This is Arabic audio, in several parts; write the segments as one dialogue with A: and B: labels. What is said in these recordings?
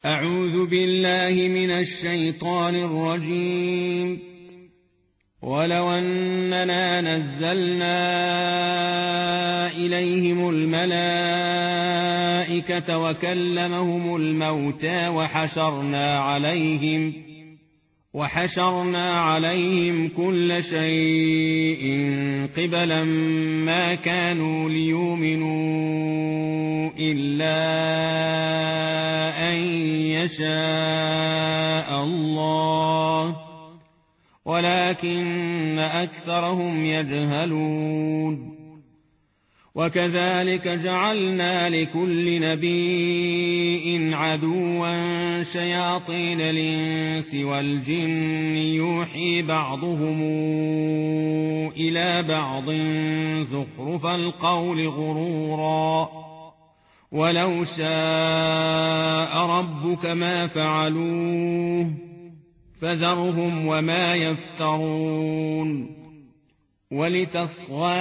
A: أعوذ بالله من الشيطان الرجيم. ولو أننا نزلنا إليهم الملائكة وكلمهم الموتى وحشرنا عليهم كل شيء قبلا ما كانوا ليؤمنوا إلا أن يشاء الله ولكن أكثرهم يجهلون. وكذلك جعلنا لكل نبي عدوا شياطين الإنس والجن يوحي بعضهم إلى بعض زخرف القول غرورا ولو شاء ربك ما فعلوه فذرهم وما يفترون. ولتصغى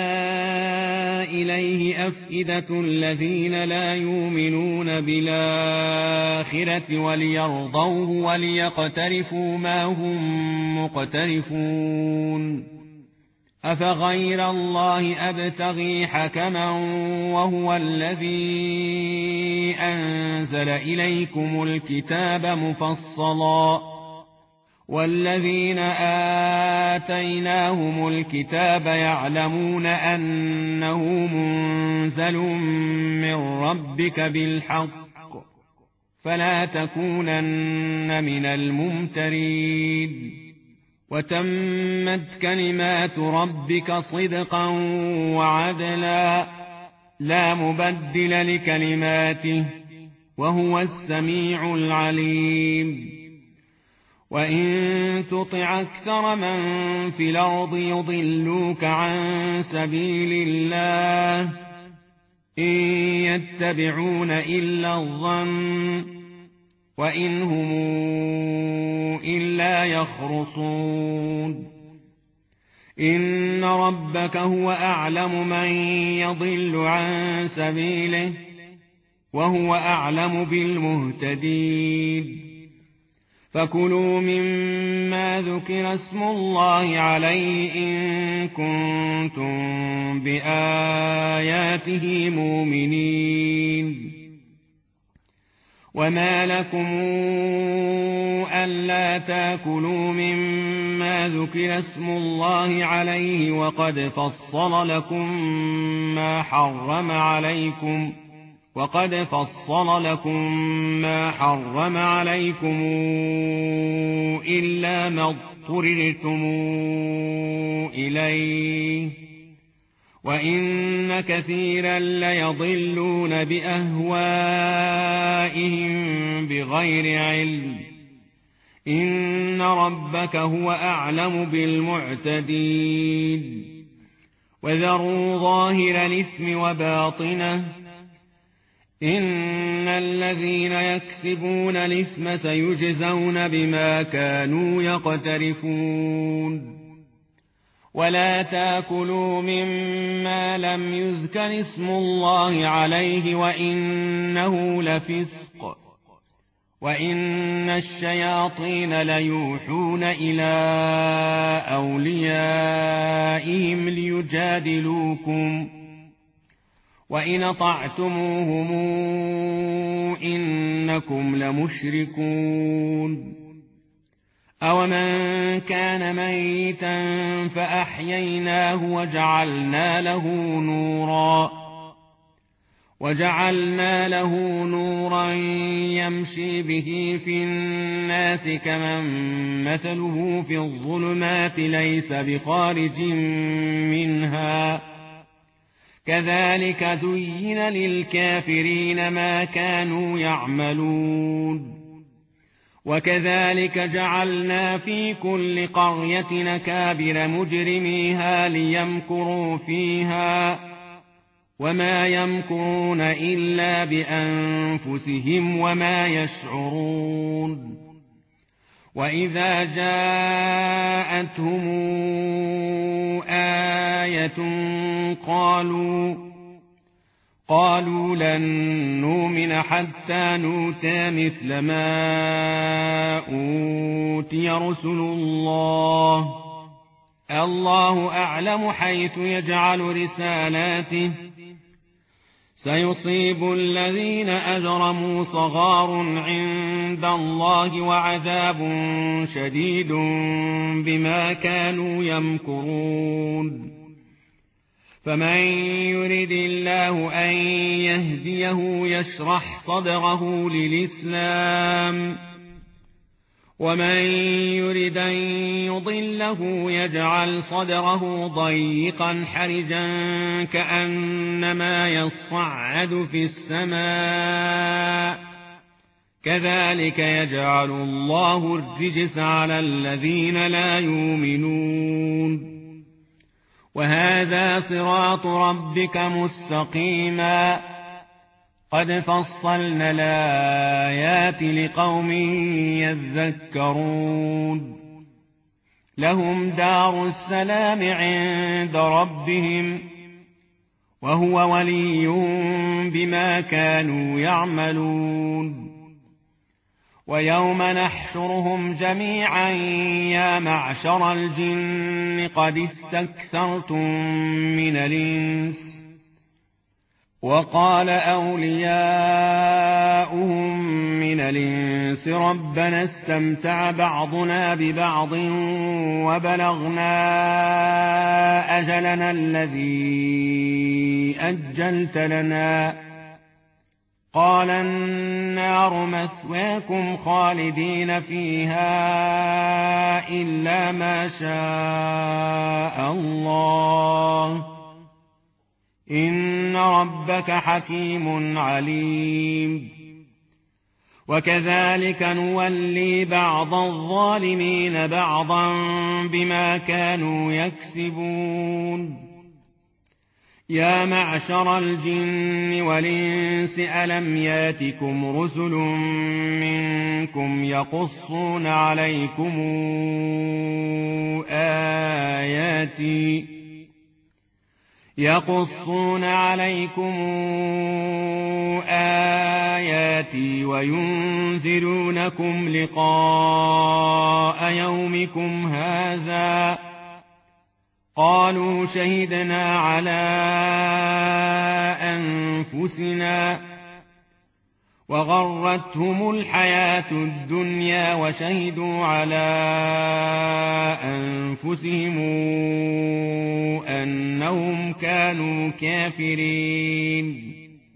A: إليه أفئدة الذين لا يؤمنون بالآخرة وليرضوه وليقترفوا ما هم مقترفون. أفغير الله أبتغي حكما وهو الذي أنزل إليكم الكتاب مفصلا والذين آتيناهم الكتاب يعلمون أنه منزل من ربك بالحق فلا تكونن من الممترين. وتمت كلمات ربك صدقا وعدلا لا مبدل لكلماته وهو السميع العليم. وإن تطع أكثر من في الأرض يضلوك عن سبيل الله إن يتبعون إلا الظن وإن هم إلا يخرصون. إن ربك هو أعلم من يضل عن سبيله وهو أعلم بالمهتدين. فكلوا مما ذكر اسم الله عليه إن كنتم بآياته مؤمنين. وما لكم ألا تأكلوا مما ذكر اسم الله عليه وقد فصل لكم ما حرم عليكم إلا ما اضطررتم إليه وإن كثيرا ليضلون بأهوائهم بغير علم. إن ربك هو أعلم بالمعتدين. وذروا ظاهر الإثم وباطنه إن الذين يكسبون الإثم سيجزون بما كانوا يقترفون. ولا تأكلوا مما لم يذكر اسم الله عليه وإنه لفسق وإن الشياطين ليوحون إلى أوليائهم ليجادلوكم وإن أطعتموهم إنكم لمشركون. أومن كان ميتا فأحييناه وجعلنا له نورا يمشي به في الناس كمن مثله في الظلمات ليس بخارج منها كذلك زين للكافرين ما كانوا يعملون. وكذلك جعلنا في كل قرية أكابر مجرميها ليمكروا فيها وما يمكرون إلا بأنفسهم وما يشعرون. وإذا جاءتهم آية قالوا لن نؤمن حتى نؤتى مثل ما أوتي رسل الله أعلم حيث يجعل رسالاته سيصيب الذين أجرموا صغار عند الله وعذاب شديد بما كانوا يمكرون فمن يرد الله أن يهديه يشرح صدره للإسلام ومن يرد أن يضله يجعل صدره ضيقا حرجا كأنما يصعد في السماء كذلك يجعل الله الرجس على الذين لا يؤمنون وهذا صراط ربك مستقيما قد فصلنا الآيات لقوم يذكرون لهم دار السلام عند ربهم وهو وليهم بما كانوا يعملون ويوم نحشرهم جميعا يا معشر الجن قد استكثرتم من الإنس وقال أولياؤهم من الإنس ربنا استمتع بعضنا ببعض وبلغنا أجلنا الذي أجلت لنا قال النار مثواكم خالدين فيها إلا ما شاء الله إن ربك حكيم عليم وكذلك نولي بعض الظالمين بعضا بما كانوا يكسبون يا معشر الجن والإنس ألم ياتكم رسل منكم يقصون عليكم آياتي وينذرونكم لقاء يومكم هذا قالوا شهدنا على أنفسنا وغرتهم الحياة الدنيا وشهدوا على أنفسهم أنهم كانوا كافرين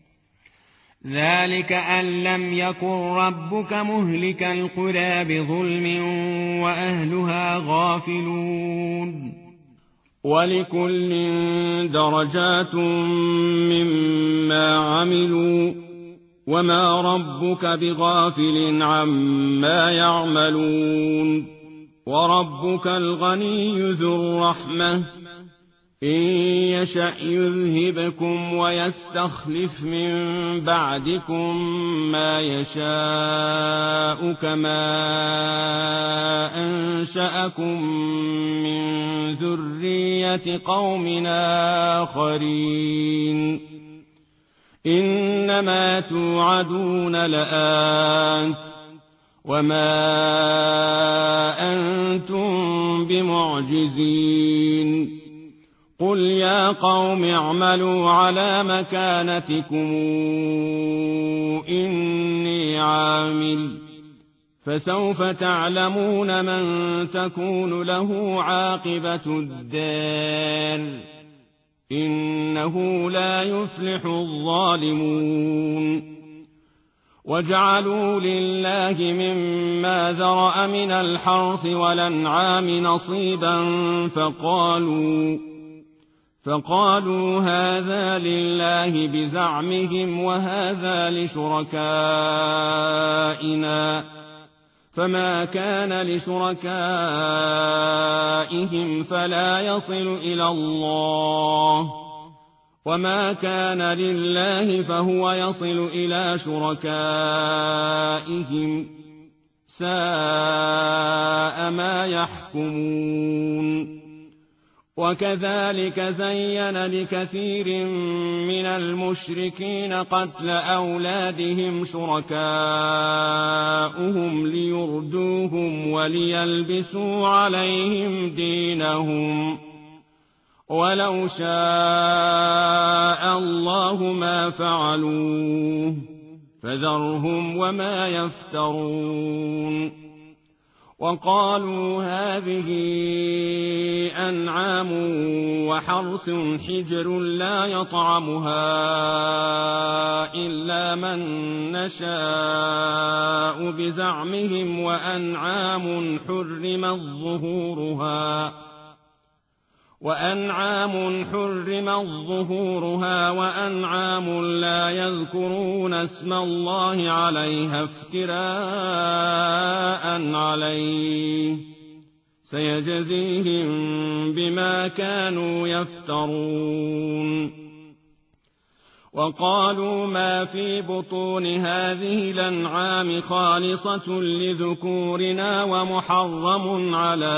A: ذلك أن لم يكن ربك مهلك القرى بظلم وأهلها غافلون ولكل درجات مما عملوا وما ربك بغافل عما يعملون وربك الغني ذو الرحمة إن يشأ يذهبكم ويستخلف من بعدكم ما يشاء كما أنشأكم من ذرية قوم آخرين إنما توعدون لآت وما أنتم بمعجزين قل يا قوم اعملوا على مكانتكم إني عامل فسوف تعلمون من تكون له عاقبة الدار إنه لا يفلح الظالمون وجعلوا لله مما ذرأ من الحرث والأنعام نصيبا فقالوا هذا لله بزعمهم وهذا لشركائنا فما كان لشركائهم فلا يصل إلى الله وما كان لله فهو يصل إلى شركائهم ساء ما يحكمون وكذلك زين لكثير من المشركين قتل أولادهم شركاؤهم ليردوهم وليلبسوا عليهم دينهم ولو شاء الله ما فعلوه فذرهم وما يفترون وقالوا هذه أنعام وحرث حجر لا يطعمها إلا من نشاء بزعمهم وأنعام حرمت ظهورها وأنعام لا يذكرون اسم الله عليها افتراء عليه سيجزيهم بما كانوا يفترون وقالوا ما في بطون هذه الأنعام خالصة لذكورنا ومحرم على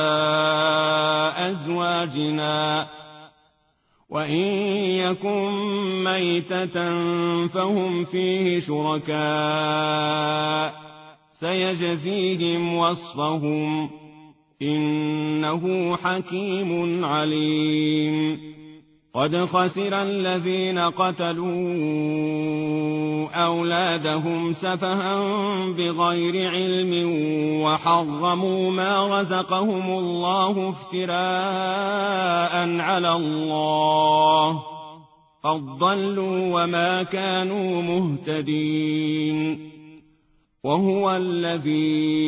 A: أزواجنا وإن يكن ميتة فهم فيه شركاء سيجزيهم وصفهم إنه حكيم عليم قد خسر الذين قتلوا أولادهم سفها بغير علم وحرموا ما رزقهم الله افتراء على الله قد ضلوا وما كانوا مهتدين وهو الذي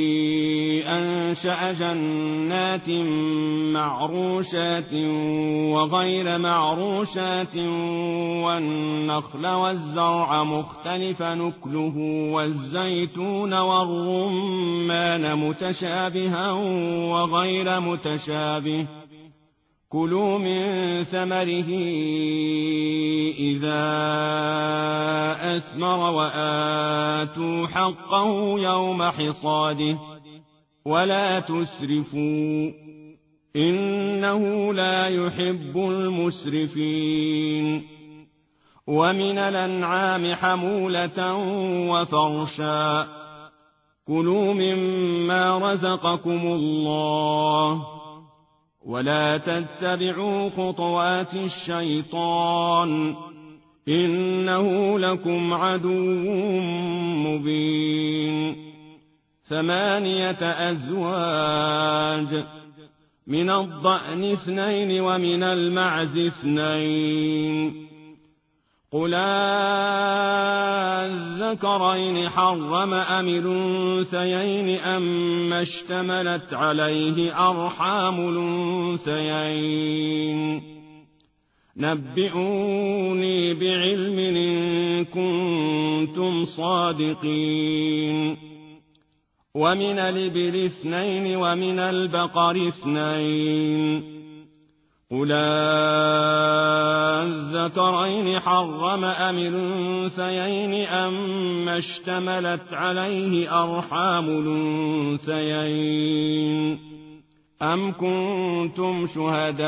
A: أنشأ جنات معروشات وغير معروشات والنخل والزرع مختلف نكله والزيتون والرمان متشابها وغير متشابه كلوا من ثمره إذا أثمر وآتوا حقه يوم حصاده ولا تسرفوا إنه لا يحب المسرفين ومن الأنعام حمولة وفرشا كلوا مما رزقكم الله ولا تتبعوا خطوات الشيطان إنه لكم عدو مبين 8 أزواج من الضأن 2 ومن المعز 2 قل الذكرين حرم أم الأنثيين أما اشتملت عليه أرحام الأنثيين نبئوني بعلم إن كنتم صادقين ومن الإبل 2 ومن البقر 2 قل الذكرين حرم أم الأنثيين أما اشتملت عليه أرحام الأنثيين أم كنتم شهداء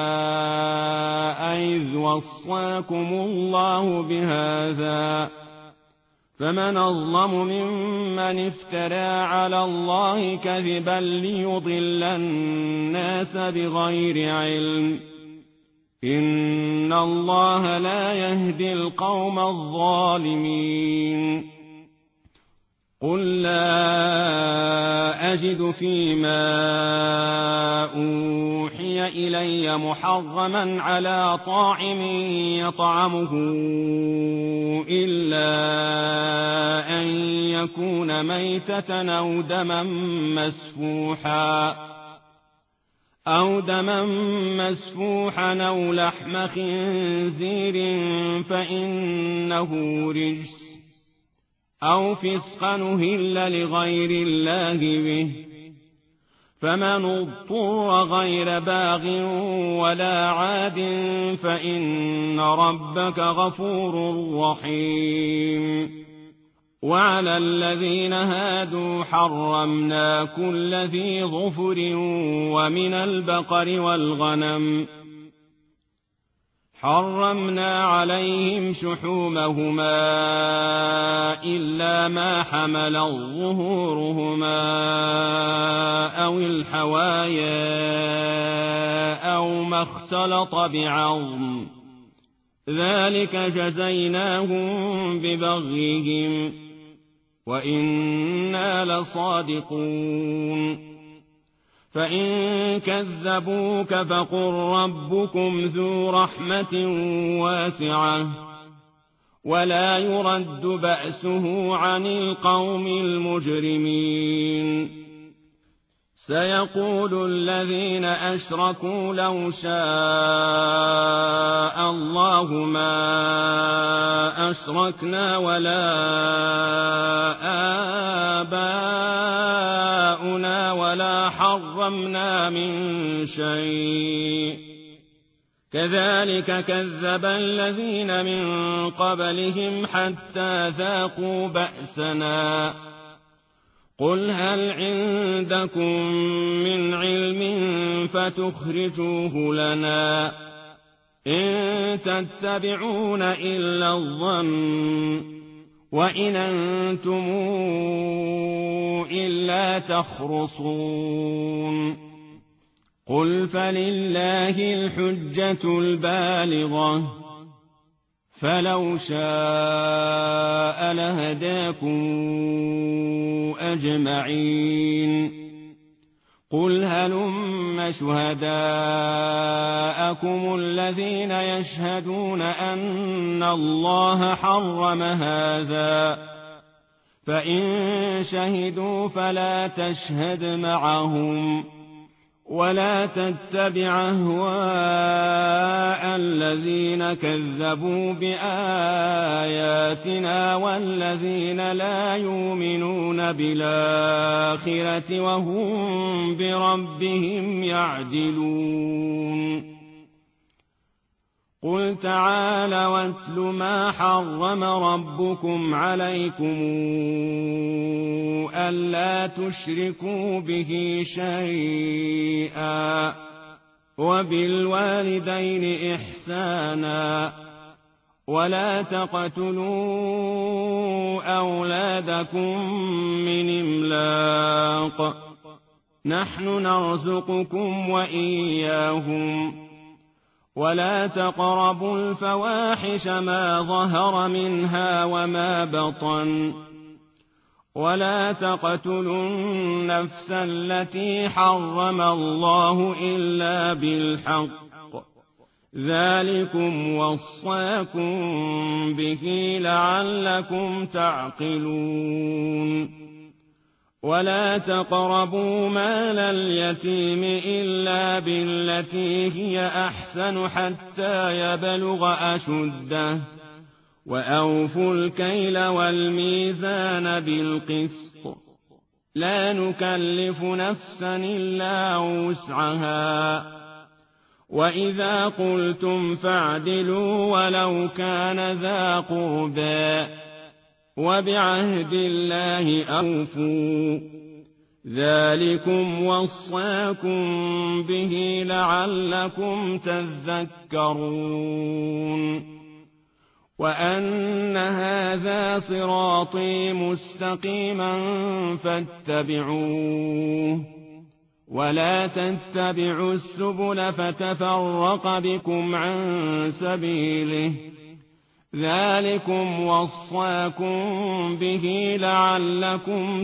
A: إذ وصاكم الله بهذا فمن أظلم ممن افترى على الله كذبا ليضل الناس بغير علم إن الله لا يهدي القوم الظالمين قل لا أجد فيما أوحي إلي محرما على طاعم يطعمه إلا أن يكون ميتة أو دما مسفوحا أو لحم خنزير فإنه رجس أو فسقا أهل لغير الله به فمن اضطر غير باغ ولا عاد فإن ربك غفور رحيم وعلى الذين هادوا حرمنا كل ذي ظفر ومن البقر والغنم حرمنا عليهم شحومهما إلا ما حملت ظهورهما أو الحوايا أو ما اختلط بعظم ذلك جزيناهم ببغيهم وإنا لصادقون فإن كذبوك فقل ربكم ذو رحمة واسعة ولا يرد بأسه عن القوم المجرمين سيقول الذين أشركوا لو شاء الله ما أشركنا ولا آباؤنا ولا حرمنا من شيء كذلك كذب الذين من قبلهم حتى ذاقوا بأسنا قل هل عندكم من علم فتخرجوه لنا إن تتبعون إلا الظن وإن أنتم إلا تخرصون قل فلله الحجة البالغة فلو شاء لهداكم أجمعين قل هلم شهداءكم الذين يشهدون أن الله حرم هذا فإن شهدوا فلا تشهد معهم ولا تتبع أهواء الذين كذبوا بآياتنا والذين لا يؤمنون بالآخرة وهم بربهم يعدلون قل تعالوا واتل ما حرم ربكم عليكم ألا تشركوا به شيئا وبالوالدين إحسانا ولا تقتلوا أولادكم من إملاق نحن نرزقكم وإياهم ولا تقربوا الفواحش ما ظهر منها وما بطن ولا تقتلوا النفس التي حرم الله إلا بالحق ذلكم وصاكم به لعلكم تعقلون ولا تقربوا مال اليتيم إلا بالتي هي أحسن حتى يبلغ أشده وأوفوا الكيل والميزان بالقسط لا نكلف نفسا إلا وسعها وإذا قلتم فاعدلوا ولو كان ذا قربى وبعهد الله أوفوا ذلكم وصاكم به لعلكم تذكرون وأن هذا صراطي مستقيما فاتبعوه ولا تتبعوا السبل فتفرق بكم عن سبيله ذلكم وصاكم به لعلكم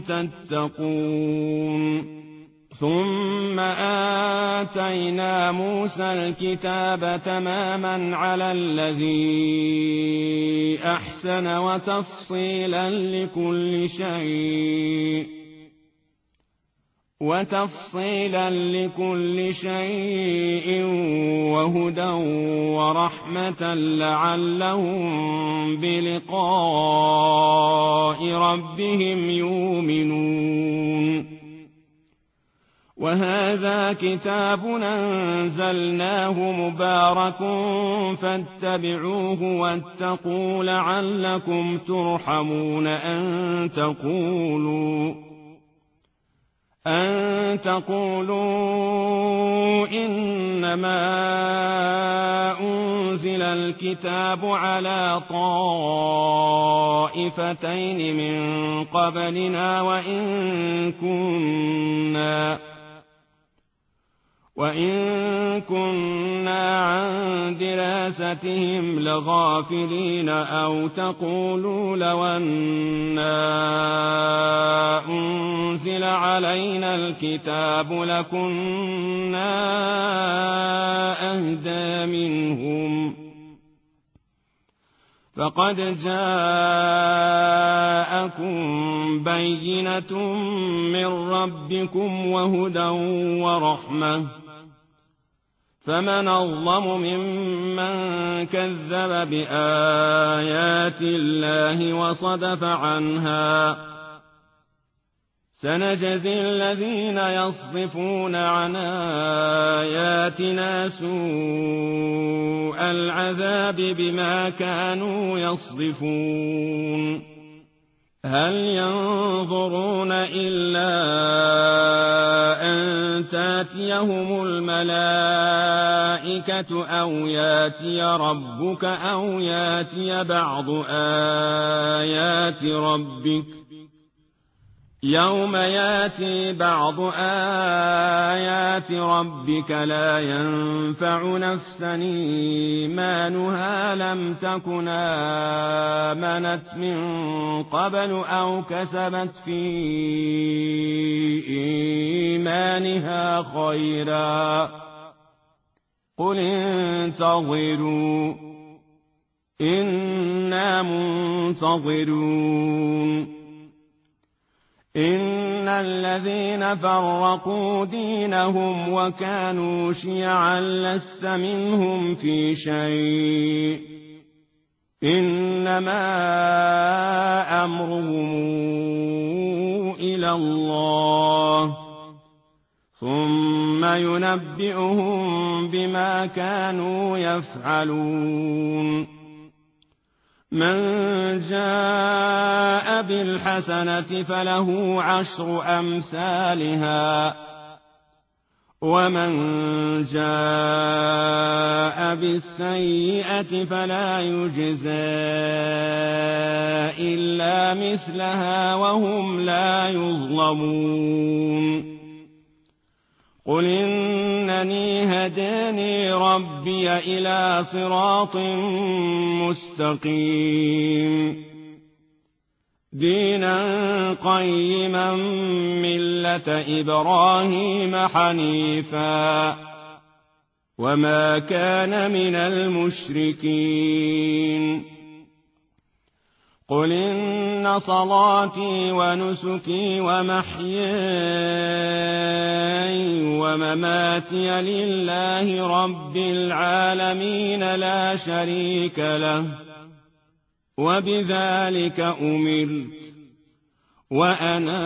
A: تتقون ثم آتينا موسى الكتاب تماما على الذي أحسن وتفصيلا لكل شيء وهدى ورحمة لعلهم بلقاء ربهم يؤمنون وهذا كتاب أنزلناه مبارك فاتبعوه واتقوا لعلكم ترحمون. أن تقولوا إنما أنزل الكتاب على طائفتين من قبلنا وإن كنا عن دراستهم لغافلين. أو تقولوا لو أنا أنزل علينا الكتاب لكنا أهدى منهم. فقد جاءكم بينة من ربكم وهدى ورحمة، فمن أظلم ممن كذب بآيات الله وصدف عنها. سنجزي الذين يصدفون عن آياتنا سوء العذاب بما كانوا يصدفون. هل ينظرون إلا أن تاتيهم الملائكة أو ياتي ربك أو ياتي بعض آيات ربك؟ يوم ياتي بعض آيات ربك لا ينفع نفسا إيمانها لم تكن آمنت من قبل أو كسبت في إيمانها خيرا. قل انتظروا إنا منتظرون. إن الذين فرقوا دينهم وكانوا شيعا لست منهم في شيء، إنما أمرهم إلى الله ثم ينبئهم بما كانوا يفعلون. من جاء بالحسنة فله 10 أمثالها، ومن جاء بالسيئة فلا يجزى إلا مثلها وهم لا يظلمون. قل إنني هداني ربي إلى صراط مستقيم دينا قيما ملة إبراهيم حنيفا وما كان من المشركين. قل إن صلاتي ونسكي ومحياي ومماتي لله رب العالمين لا شريك له وبذلك أمرت وأنا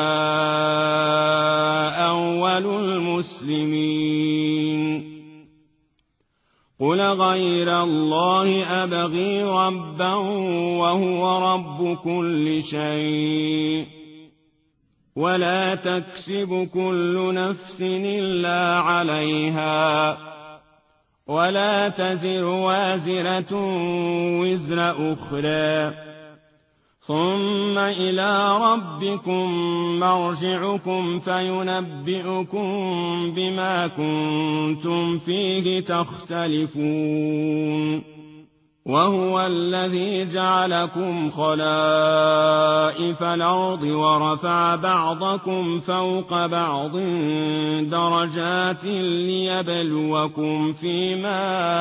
A: أول المسلمين. قل غير الله أبغي ربا وهو رب كل شيء ولا تكسب كل نفس إلا عليها ولا تزر وازرة وزر أخرى ثم إلى ربكم مرجعكم فينبئكم بما كنتم فيه تختلفون. وهو الذي جعلكم خلائف الأرض ورفع بعضكم فوق بعض درجات ليبلوكم فيما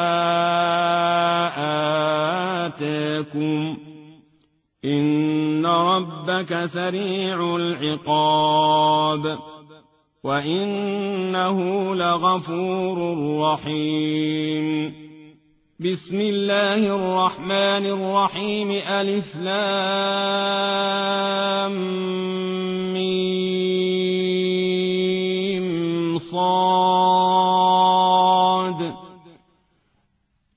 A: آتاكم إن ربك سريع العقاب وإنه لغفور رحيم. بسم الله الرحمن الرحيم. ألف لام ميم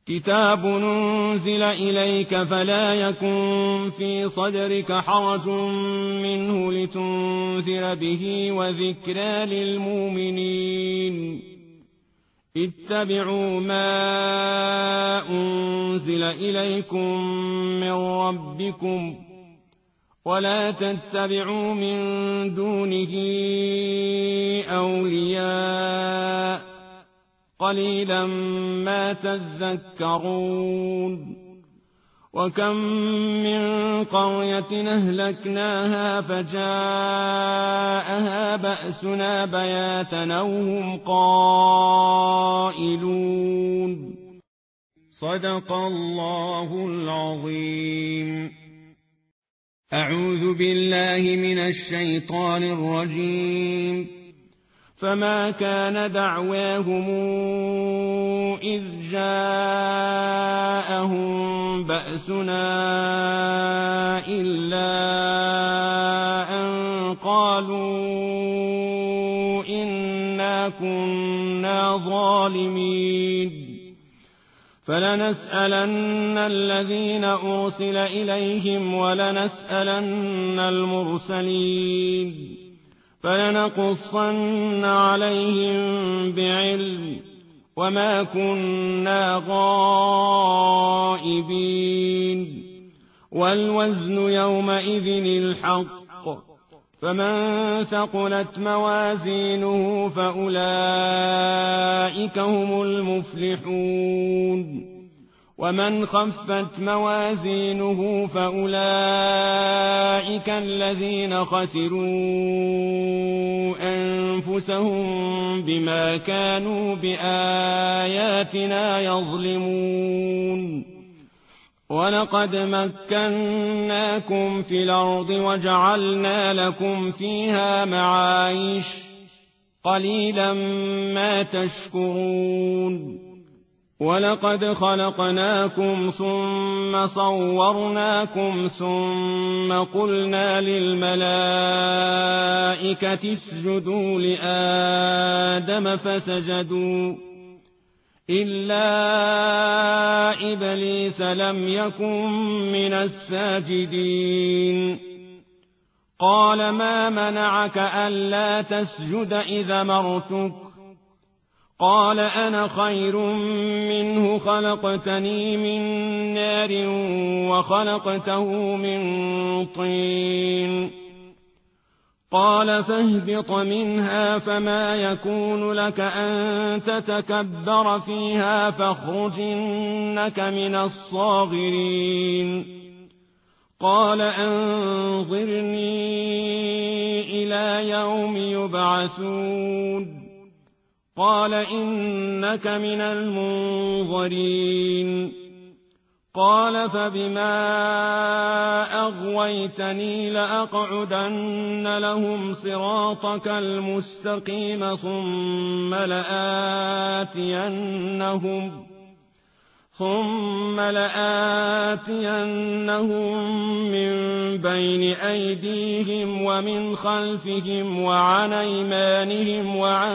A: كتاب أنزل إليك فلا يكن في صدرك حرج منه لتنذر به وذكرى للمؤمنين اتبعوا ما أنزل إليكم من ربكم ولا تتبعوا من دونه أولياء قليلا ما تذكرون وكم من قرية أهلكناها فجاءها بأسنا بياتا أو هم قائلون صدق الله العظيم. أعوذ بالله من الشيطان الرجيم. فما كان دعواهم إذ جاءهم بأسنا إلا أن قالوا إنا كنا ظالمين فلنسألن الذين أرسل إليهم ولنسألن المرسلين فلنقصن عليهم بعلم وما كنا غائبين والوزن يومئذ الحق فمن ثقلت موازينه فأولئك هم المفلحون ومن خفت موازينه فأولئك الذين خسروا أنفسهم بما كانوا بآياتنا يظلمون ولقد مكناكم في الأرض وجعلنا لكم فيها معايش قليلا ما تشكرون ولقد خلقناكم ثم صورناكم ثم قلنا للملائكة اسجدوا لآدم فسجدوا إلا إبليس لم يكن من الساجدين قال ما منعك ألا تسجد إذا أمرتك قال أنا خير منه خلقتني من نار وخلقته من طين قال فاهبط منها فما يكون لك أن تتكبر فيها فاخرج إنك من الصاغرين قال أنظرني إلى يوم يبعثون قال إنك من المنظرين قال فبما أغويتني لأقعدن لهم صراطك المستقيم ثم لآتينهم من بين أيديهم ومن خلفهم وعن أيمانهم وعن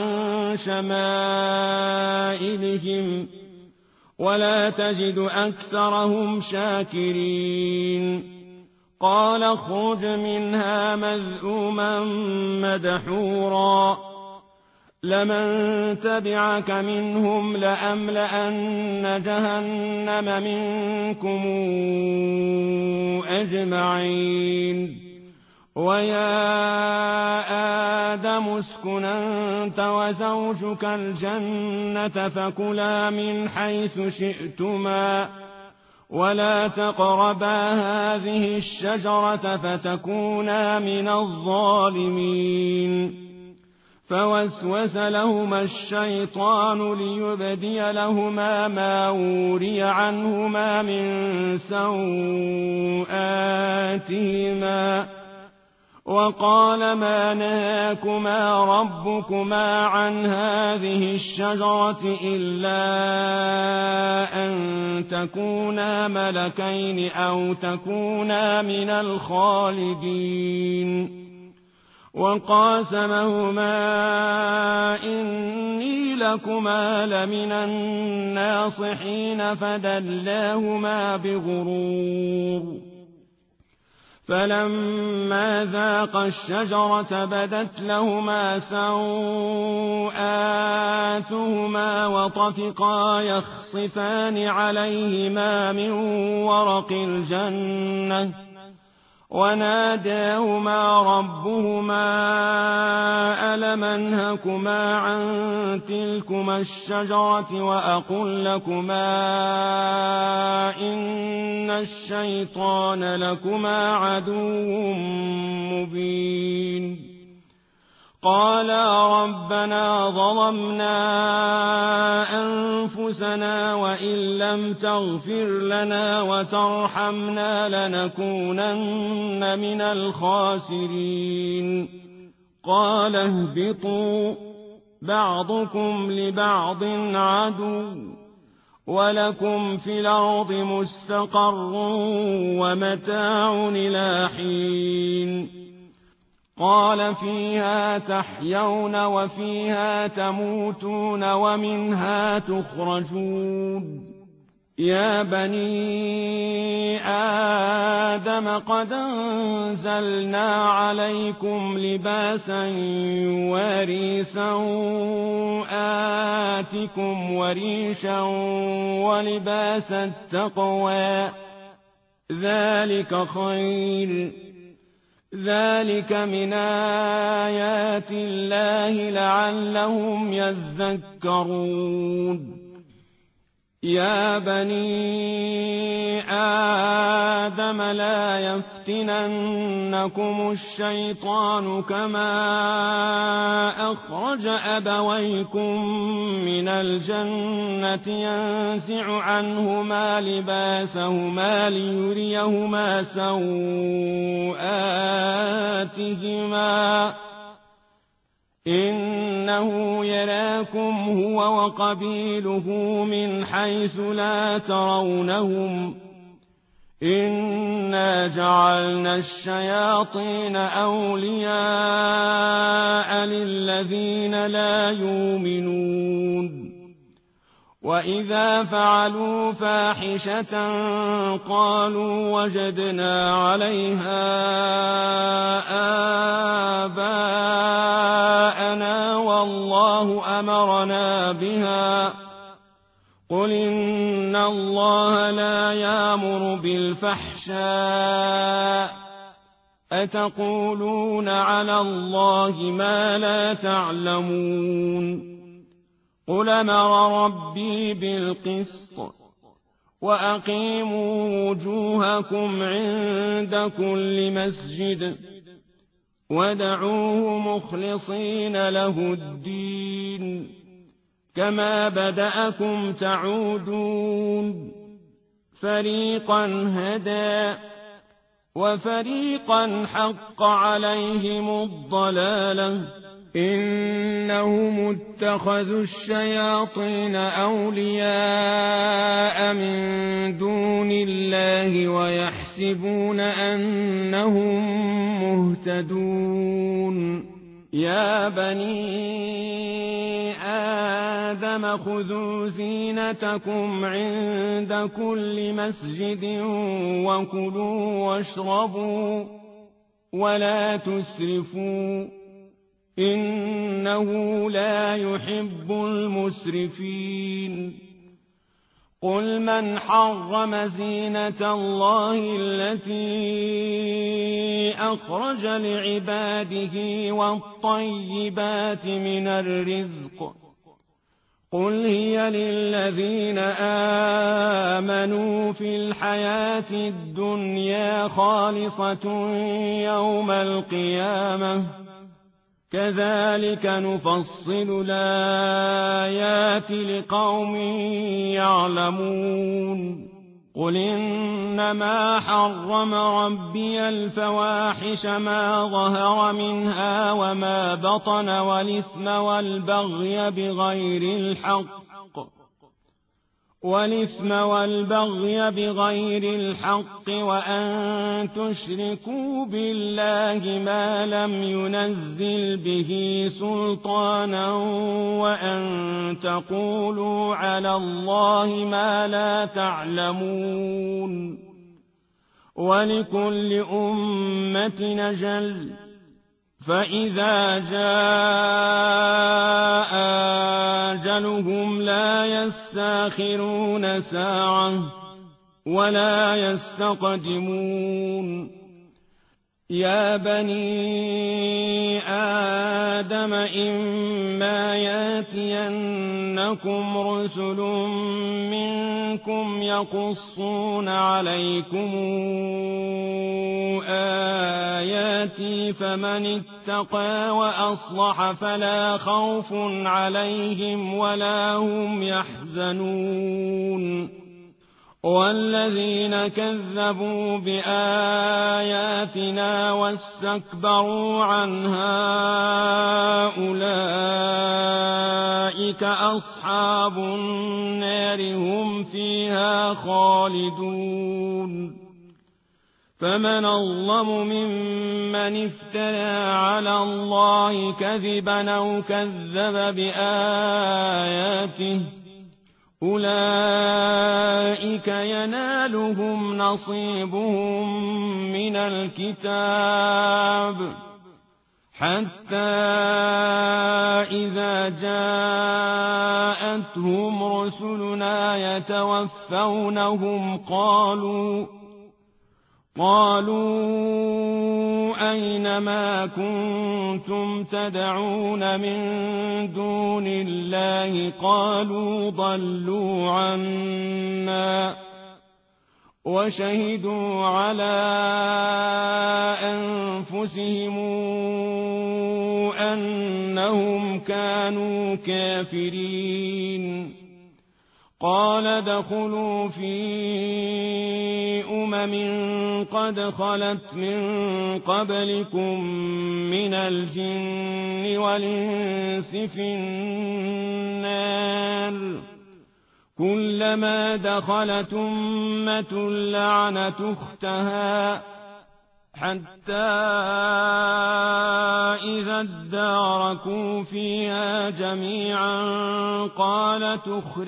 A: شمائلهم ولا تجد أكثرهم شاكرين قال اخرج منها مذءوما مدحورا لمن تبعك منهم لأملأن جهنم منكم أجمعين ويا آدم اسكن أنت وزوجك الجنة فكلا من حيث شئتما ولا تقربا هذه الشجرة فتكونا من الظالمين فوسوس لهما الشيطان ليبدي لهما ما وري عنهما من سوآتهما وقال ما نهاكما ربكما عن هذه الشجرة إلا أن تكونا ملكين أو تكونا من الخالدين وقاسمهما إني لكما لمن الناصحين فدلاهما بغرور فلما ذاقا الشجرة بدت لهما سوآتهما وطفقا يخصفان عليهما من ورق الجنة وناداهما ربهما ألم أنهكما عن تلكما الشجرة وأقل لكما إن الشيطان لكما عدو مبين قالا ربنا ظلمنا أنفسنا وإن لم تغفر لنا وترحمنا لنكونن من الخاسرين قال اهبطوا بعضكم لبعض عدو ولكم في الأرض مستقر ومتاع إلى حين قال فيها تحيون وفيها تموتون ومنها تخرجون يا بني آدم قد أنزلنا عليكم لباسا يواري سوآتكم وريشا ولباس التقوى ذلك خير ذلك من آيات الله لعلهم يذكرون يا بني آدم لا يفتننكم الشيطان كما أخرج أبويكم من الجنة ينزع عنهما لباسهما ليريهما سوآتهما إنه يراكم هو وقبيله من حيث لا ترونهم إنا جعلنا الشياطين أولياء للذين لا يؤمنون وإذا فعلوا فاحشة قالوا وجدنا عليها آباءنا والله أمرنا بها قل إن الله لا يأمر بالفحشاء أتقولون على الله ما لا تعلمون قل أمر ربي بالقسط وأقيموا وجوهكم عند كل مسجد وادعوه مخلصين له الدين كما بدأكم تعودون فريقا هدى وفريقا حق عليهم الضلالة إنهم اتخذوا الشياطين أولياء من دون الله ويحسبون أنهم مهتدون يا بني آدم خذوا زينتكم عند كل مسجد وكلوا واشربوا ولا تسرفوا إنه لا يحب المسرفين قل من حرم زينة الله التي أخرج لعباده والطيبات من الرزق قل هي للذين آمنوا في الحياة الدنيا خالصة يوم القيامة كذلك نفصل الآيات لقوم يعلمون قل إنما حرم ربي الفواحش ما ظهر منها وما بطن والإثم والبغي بغير الحق
B: والإثم والبغي بغير الحق وأن تشركوا بالله ما لم ينزل به سلطانا وأن تقولوا على الله ما لا تعلمون ولكل أمة أجل فإذا جاء أجلهم لا يستأخرون ساعة ولا يستقدمون يا بني آدم إما ياتينكم رسل منكم يقصون عليكم آياتي فمن اتقى وأصلح فلا خوف عليهم ولا هم يحزنون والذين كذبوا بآياتنا واستكبروا عنها أولئك أصحاب النار هم فيها خالدون فمن أظلم ممن افترى على الله كذبا أو كذب بآياته أولئك ينالهم نصيبهم من الكتاب حتى إذا جاءتهم رسلنا يتوفونهم قالوا أين ما كنتم تدعون من دون الله قالوا ضلوا عنا وشهدوا على أنفسهم أنهم كانوا كافرين قال ادخلوا في قد خلت من قبلكم من الجن والإنس في النار كلما دخلت أمة لعنت أختها حتى إذا اداركوا فيها جميعا قالت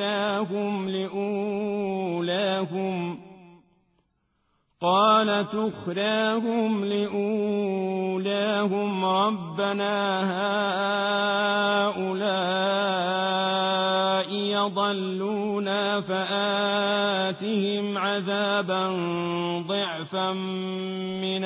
B: أخراهم لأولاهم ربنا هؤلاء يضلونا فآتهم عذابا ضعفا من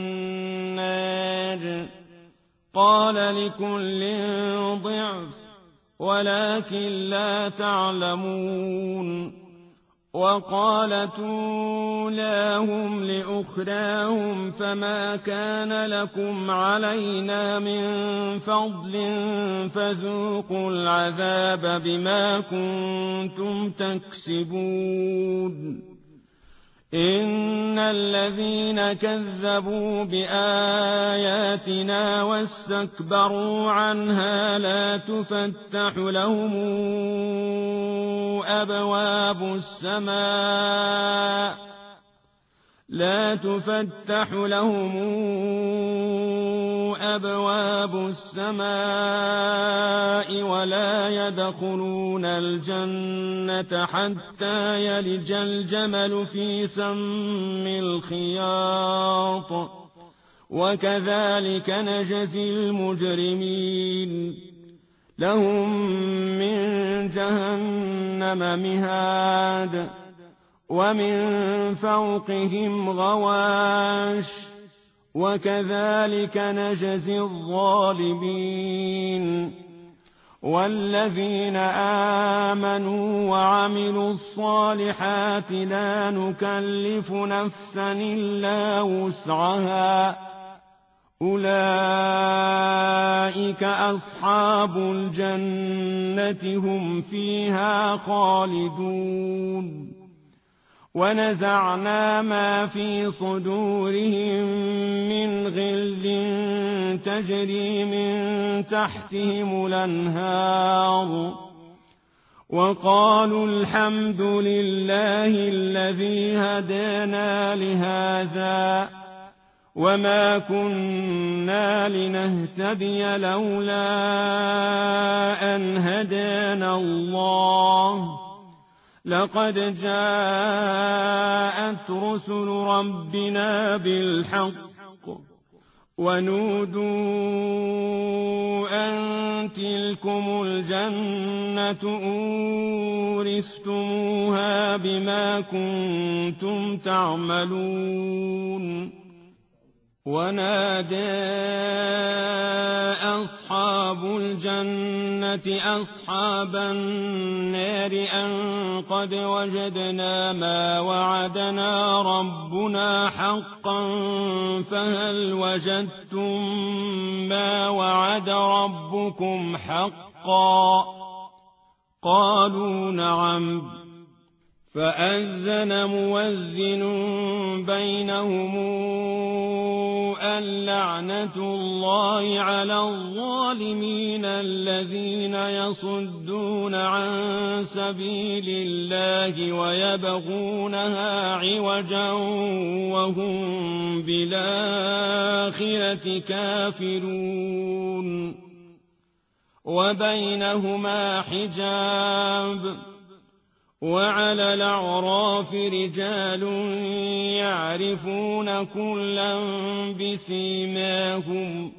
B: النار قال لكل ضعف ولكن لا تعلمون وقالت أولاهم لأخراهم فما كان لكم علينا من فضل فذوقوا العذاب بما كنتم تكسبون إن الذين كذبوا بآياتنا واستكبروا عنها لا تفتح لهم أبواب السماء ولا يدخلون الجنة حتى يلج الجمل في سم الخياط وكذلك نجزي المجرمين لهم من جهنم مهاد ومن فوقهم غواش وكذلك نجزي الظالمين والذين آمنوا وعملوا الصالحات لا نكلف نفسا إلا وسعها أولئك أصحاب الجنة هم فيها خالدون ونزعنا ما في صدورهم من غل تجري من تحتهم الأنهار وقالوا الحمد لله الذي هدانا لهذا وما كنا لنهتدي لولا أن هدانا الله لقد جاءت رسل ربنا بالحق ونودوا أن تلكم الجنة أورثتموها بما كنتم تعملون ونادى أصحاب الجنة أصحاب النار أن قد وجدنا ما وعدنا ربنا حقا فهل وجدتم ما وعد ربكم حقا قالوا نعم فأذن مؤذن بينهم اللعنة الله على الظالمين الذين يصدون عن سبيل الله ويبغونها عوجا وهم بالآخرة كافرون وبينهما حجاب وعلى الأعراف رجال يعرفون كلا بسيماهم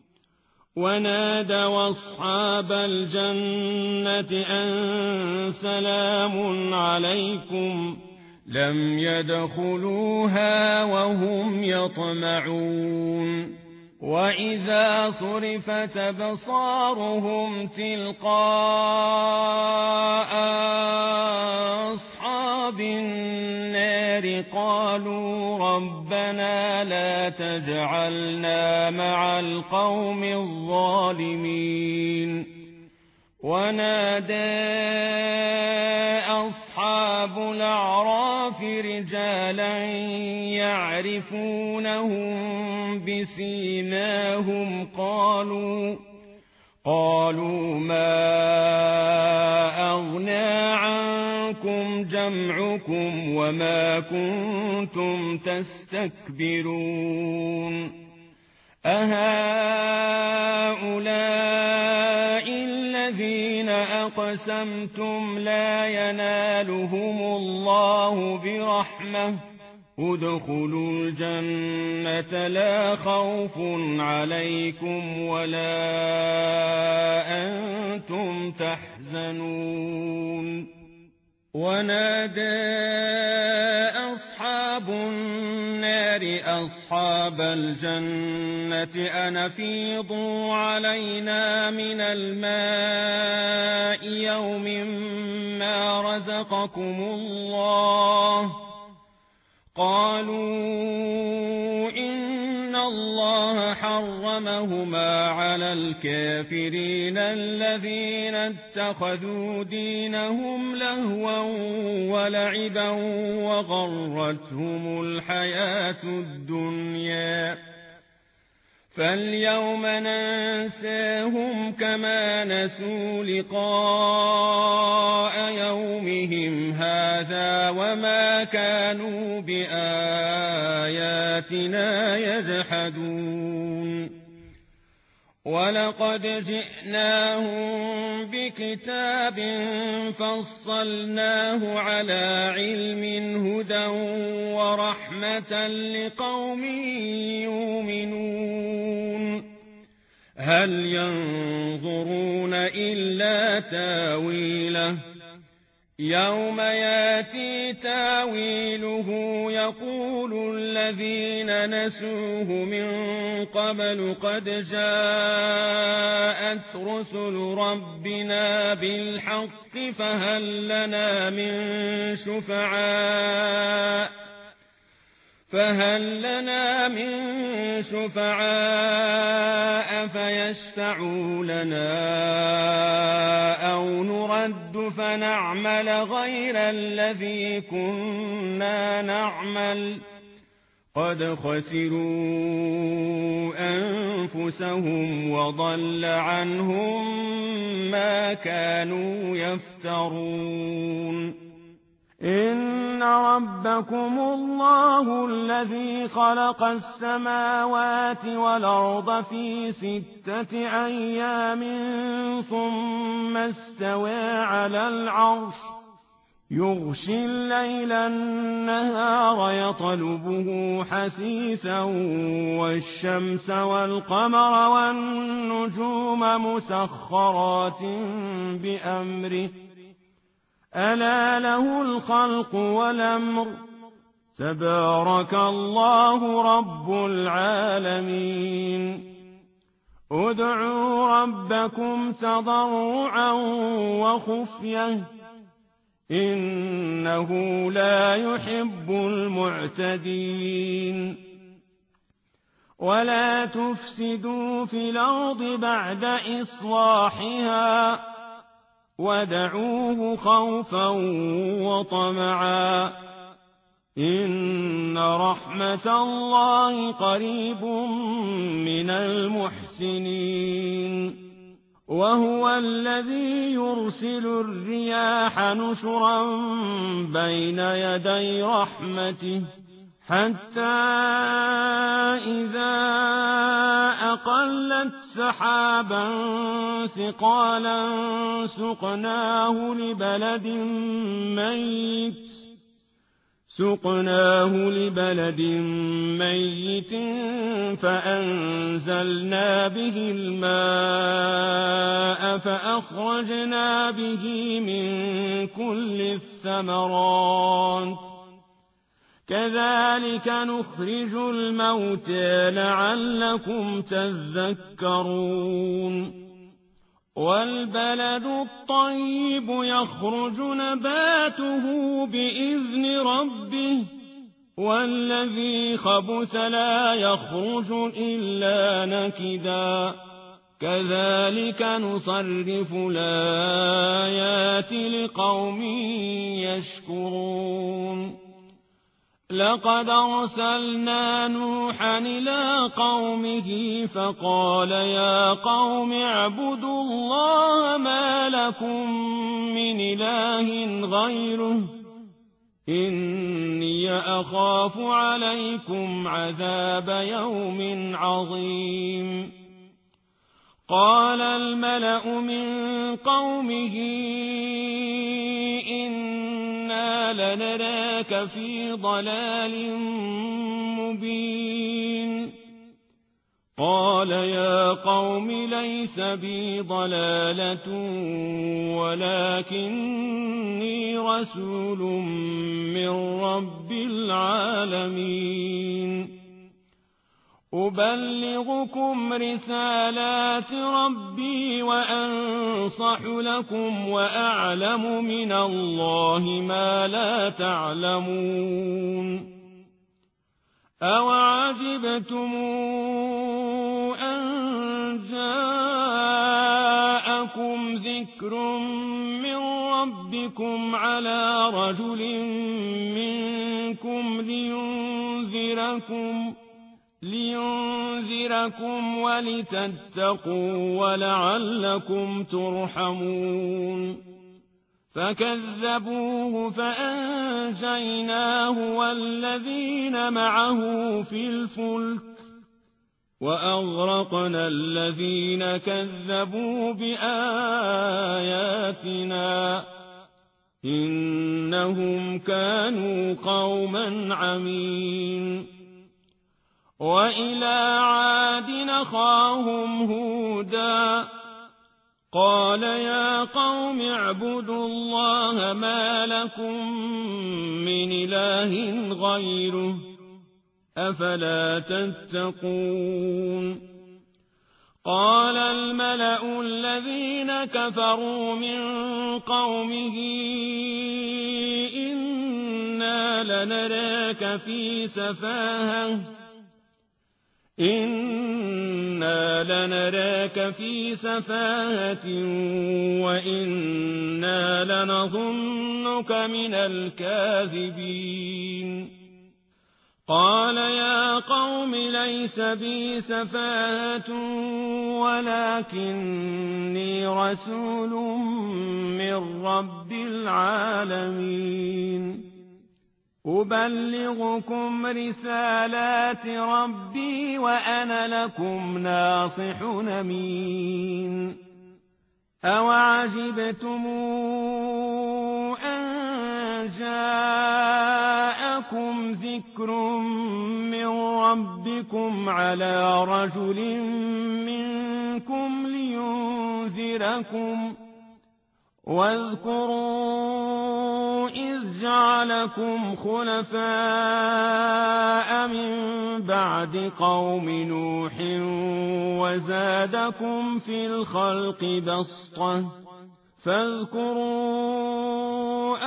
B: ونادوا أصحاب الجنة أن سلام عليكم لم يدخلوها وهم يطمعون وإذا صرفت أبصارهم تلقاء أصحاب النار قالوا ربنا لا تجعلنا مع القوم الظالمين ونادى أصحاب الأعراف رجالا يعرفونهم بسيماهم قالوا ما أغنى عنكم جمعكم وما كنتم تستكبرون أهؤلاء الذين أقسمتم لا ينالهم الله برحمة ادخلوا الجنة لا خوف عليكم ولا أنتم تحزنون ونادى أصحاب النار أصحاب الجنة أن أفيضوا علينا من الماء يوم ما رزقكم الله قالوا إن الله حرمهما على الكافرين الذين اتخذوا دينهم لهوا ولعبا وغرتهم الحياة الدنيا فاليوم ننساهم كما نسوا لقاء يومهم هذا وما كانوا بآياتنا يجحدون ولقد جئناهم بكتاب فصلناه على علم هدى ورحمة لقوم يؤمنون هل ينظرون إلا تاويله يوم ياتي تاويله يقول الذين نسوه من قبل قد جاءت رسل ربنا بالحق فهل لنا من شفعاء فيشفعوا لنا أو نرد فنعمل غير الذي كنا نعمل قد خسروا أنفسهم وضل عنهم ما كانوا يفترون. إن ربكم الله الذي خلق السماوات والأرض في 6 أيام ثم استوى على العرش يغشي الليل النهار يطلبه حثيثا والشمس والقمر والنجوم مسخرات بأمره ألا له الخلق والأمر تبارك الله رب العالمين. ادعوا ربكم تضرعا وخفية إنه لا يحب المعتدين. ولا تفسدوا في الأرض بعد إصلاحها ودعوه خوفا وطمعا إن رحمة الله قريب من المحسنين. وهو الذي يرسل الرياح نشرا بين يدي رحمته حتى إذا أقلت سحابا ثقالا سقناه لبلد ميت فأنزلنا به الماء فأخرجنا به من كل الثمرات كذلك نخرج الموتى لعلكم تذكرون. والبلد الطيب يخرج نباته بإذن ربه والذي خبث لا يخرج إلا نكدا كذلك نصرف الآيات لقوم يشكرون. لقد أرسلنا نوحا إلى قومه فقال يا قوم اعبدوا الله ما لكم من إله غيره إني أخاف عليكم عذاب يوم عظيم. قال الملأ من قومه إنا لنراك في ضلال مبين. قال يا قوم ليس بي ضلالة ولكني رسول من رب العالمين أبلغكم رسالات ربي وأنصح لكم وأعلم من الله ما لا تعلمون. أوعجبتم أن جاءكم ذكر من ربكم على رجل منكم لينذركم ولتتقوا ولعلكم ترحمون. فكذبوه فأنجيناه والذين معه في الفلك وأغرقنا الذين كذبوا بآياتنا إنهم كانوا قوما عمين. وإلى عاد أخاهم هودا قال يا قوم اعبدوا الله ما لكم من إله غيره أفلا تتقون. قال الملأ الذين كفروا من قومه إنا لنراك في سفاهة وإنا لنظنك من الكاذبين. قال يا قوم ليس بي سفاهة ولكني رسول من رب العالمين أبلغكم رسالات ربي وأنا لكم ناصح أمين أوعجبتم أن جاءكم ذكر من ربكم على رجل منكم لينذركم واذكروا إذ جعلكم خلفاء من بعد قوم نوح وزادكم في الخلق بسطة فاذكروا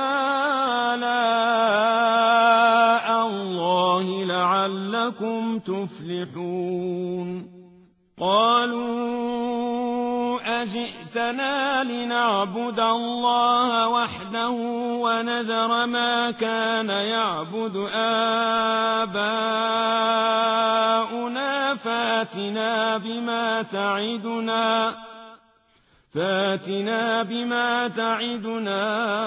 B: آلاء الله لعلكم تفلحون قالوا أجئتنا لنعبد الله وحده ونذر ما كان يعبد آباؤنا فاتنا بما تعدنا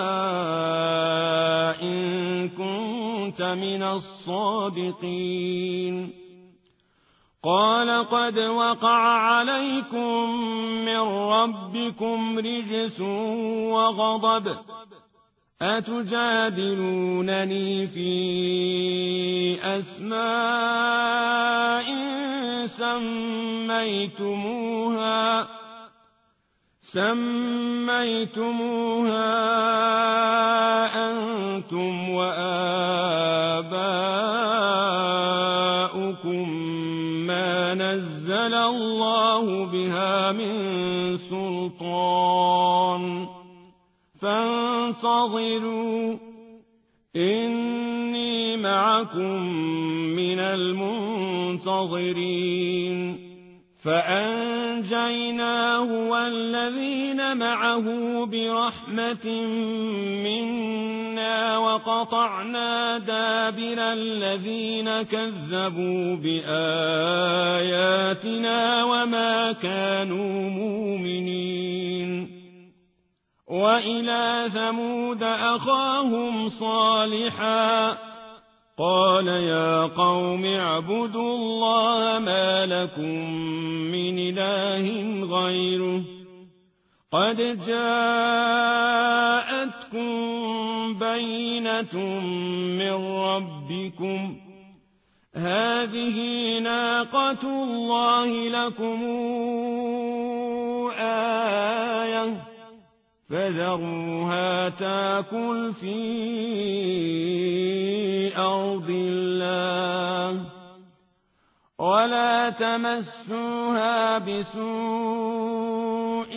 B: إن كنت من الصادقين قال قد وقع عليكم من ربكم رجس وغضب أتجادلونني في أسماء سميتموها أنتم وآباؤكم ما نزل الله بها من سلطان فانتظروا إني معكم من المنتظرين فأنجيناه والذين معه برحمة منا وقطعنا دابر الذين كذبوا بآياتنا وما كانوا مؤمنين وإلى ثمود أخاهم صالحا قال يا قوم اعبدوا الله ما لكم من إله غيره قد جاءتكم بينة من ربكم هذه ناقة الله لكم آية فذروها تاكل في أرض الله ولا تمسوها بسوء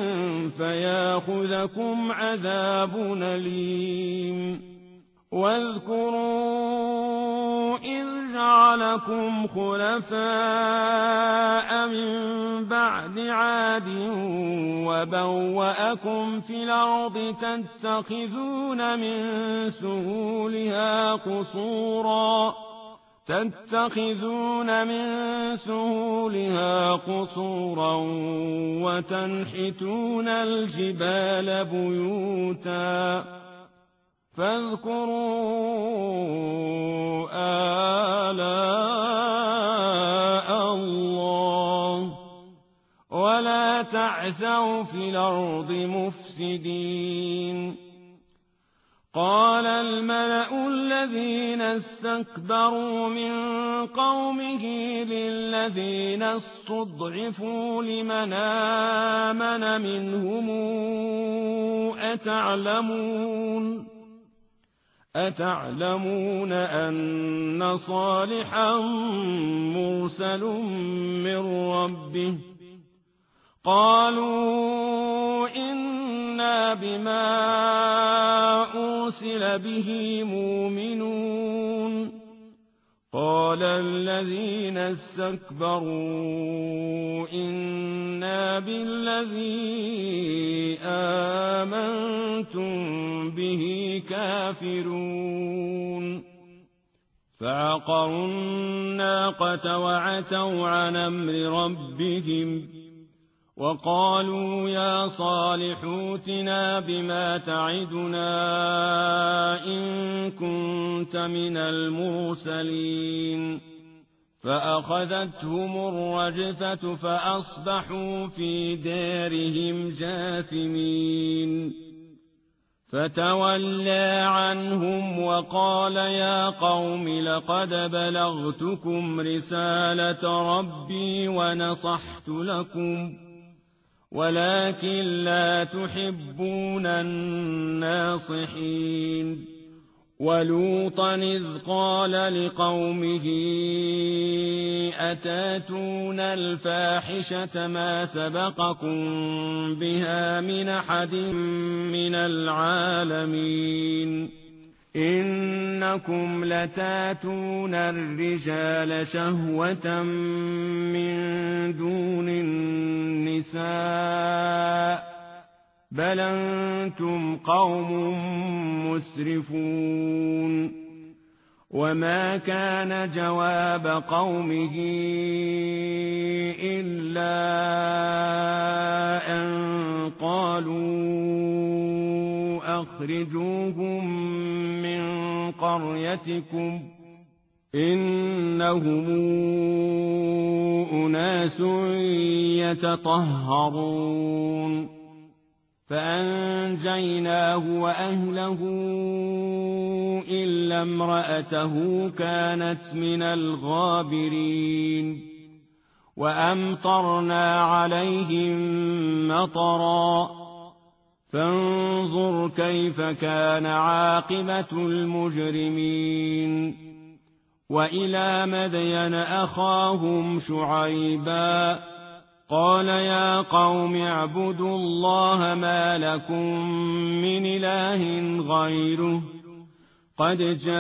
B: فياخذكم عذاب أليم واذكروا إذ جعلكم خلفاء من بعد عاد وبوأكم في الأرض تتخذون من سهولها قصورا وتنحتون الجبال بيوتا فاذكروا آلاء الله ولا تعثوا في الأرض مفسدين قال الملأ الذين استكبروا من قومه للذين استضعفوا لمن آمن منهم أتعلمون أن صالحا مرسل من ربه قالوا إنا بما أرسل به مؤمنون قال الذين استكبروا إنا بالذي آمنتم به كافرون فعقروا الناقة وعتوا عن أمر ربهم وقالوا يا صالح ائتنا بما تعدنا إن كنت من المرسلين فأخذتهم الرجفة فأصبحوا في دارهم جاثمين فتولى عنهم وقال يا قوم لقد بلغتكم رسالة ربي ونصحت لكم ولكن لا تحبون الناصحين ولوطا إذ قال لقومه أتاتون الفاحشة ما سبقكم بها من أحد من العالمين إنكم لتاتون الرجال شهوة من دون النساء بل أنتم قوم مسرفون وما كان جواب قومه إلا أن قالوا أخرجوهم من قريتكم إنهم أناس يتطهرون فأنجيناه وأهله إلا امرأته كانت من الغابرين وأمطرنا عليهم مطرا فانظر كيف كان عاقبة المجرمين وإلى مدين أخاهم شعيبا قال يا قوم اعبدوا الله ما لكم من إله غيره قد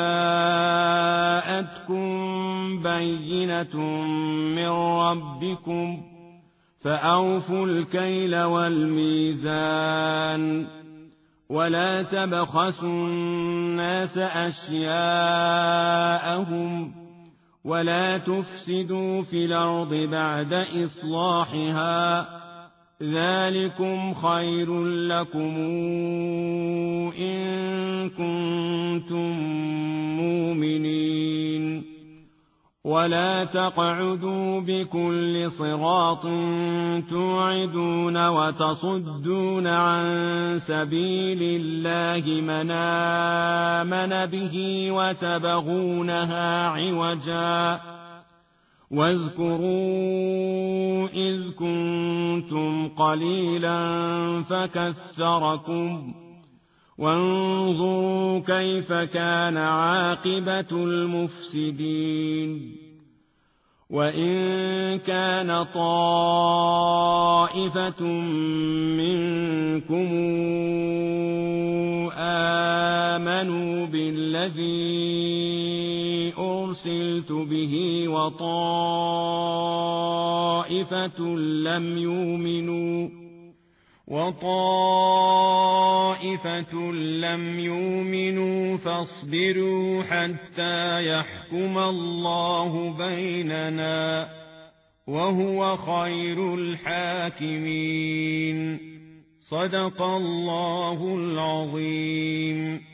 B: جاءتكم بينة من ربكم فأوفوا الكيل والميزان ولا تبخسوا الناس أشياءهم ولا تفسدوا في الأرض بعد إصلاحها ذلكم خير لكم إن كنتم مؤمنين ولا تقعدوا بكل صراط توعدون وتصدون عن سبيل الله من آمن به وتبغونها عوجا واذكروا إذ كنتم قليلا فكثركم وانظروا كيف كان عاقبة المفسدين وإن كان طائفة منكم آمنوا بالذي أرسلت به وطائفة لم يؤمنوا فاصبروا حتى يحكم الله بيننا وهو خير الحاكمين صدق الله العظيم.